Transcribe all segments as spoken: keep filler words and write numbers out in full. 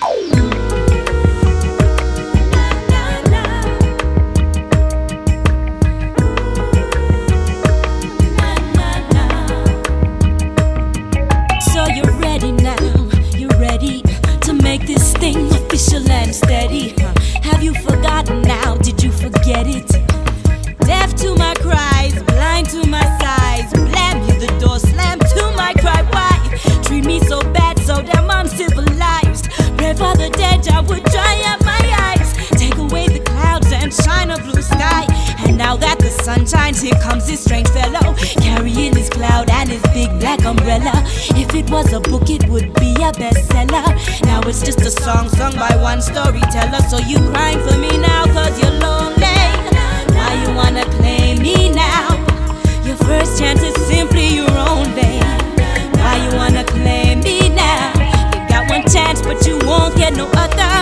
So you're ready now, you're ready to make this thing official and steady. Have you forgotten now? Did you forget it? Deaf to my cries, blind to my sighs. Blam you the door, slam to my cry. Why treat me so bad, so damn uncivilized? Pray for the dead, I would dry up my eyes. Take away the clouds and shine a blue sky. And now that the sun shines, here comes this strange fellow, carrying his cloud and his big black umbrella. If it was a book, it would be a bestseller. Now it's just a song sung by one storyteller. So you crying for me now cause you're lonely. Why you wanna claim me now? Your first chance is simply your only. Why you wanna claim me now? You got one chance but you won't get no other.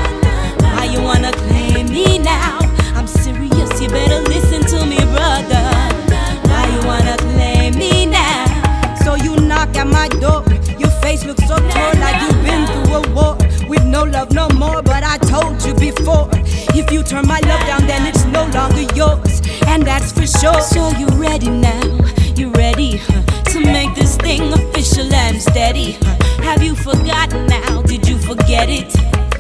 Why you wanna claim me now? I'm serious, you better listen to me, brother. Why you wanna claim me now? So you knock at my door, your face looks so torn like you've been through a war. With no love no more, but I told you before, if you turn my love down then it's no longer yours, and that's for sure. So you ready now, you ready huh, to make this thing official and steady huh? Have you forgotten now, did you forget it?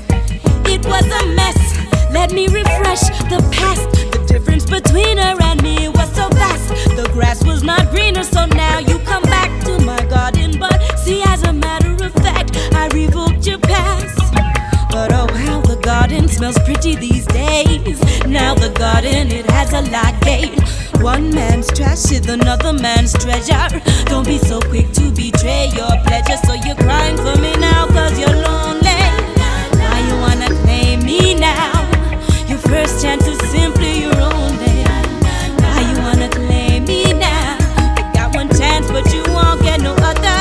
It was a mess, let me refresh the past. The difference between her and me was so vast. The grass was not greener, so now you come back to my garden. But see, as a matter of fact, I revoked your past. But oh, how the garden smells pretty these days. Now the garden, it has a lot gate. One man's trash is another man's treasure. Don't be so quick to betray your pleasure. So you're crying for me now cause you're lonely. Why you wanna claim me now? Your first chance is simply your only. Why you wanna claim me now? You got one chance but you won't get no other.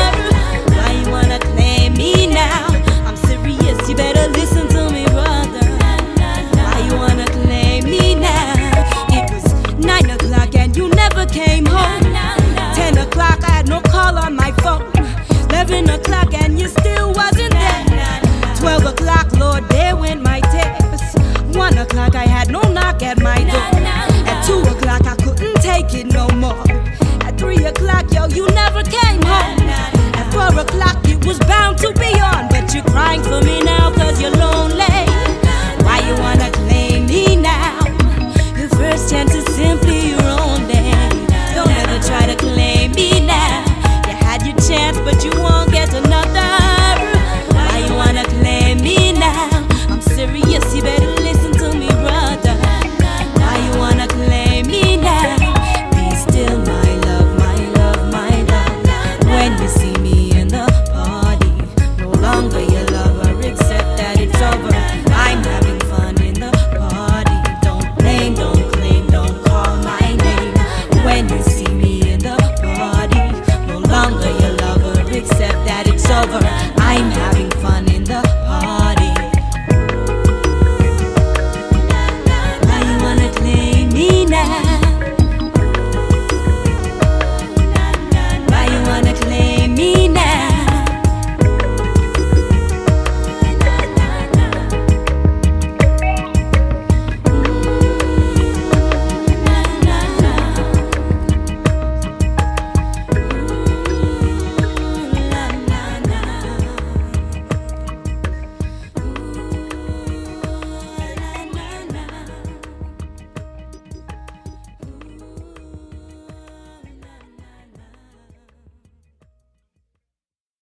Why you wanna claim me now? I'm serious, you better listen to me, brother. Why you wanna claim me now? It was nine o'clock and you never came home. Ten o'clock I had no call on my phone. Eleven o'clock and you still wasn't there. Twelve o'clock, Lord, there went my text. One o'clock I had no knock at my door. At two o'clock I couldn't take it no more. At three o'clock, yo, you never came home. At four o'clock it was bound to be on. But you're crying for me now cause you're lonely. Why you wanna claim me now? Your first chance is simply your only. Don't ever try to claim me now. You had your chance but you won't get another. Why you wanna claim me now? I'm serious, you better listen to me, brother. Why you wanna claim me now? Be still, my love, my love, my love. When you see me in the party, no longer your lover, accept that it's over. I'm having fun in the party. Don't blame, don't claim, don't call my name. When you see me in the party, no longer your lover, accept that it's over. I'm having fun in the party.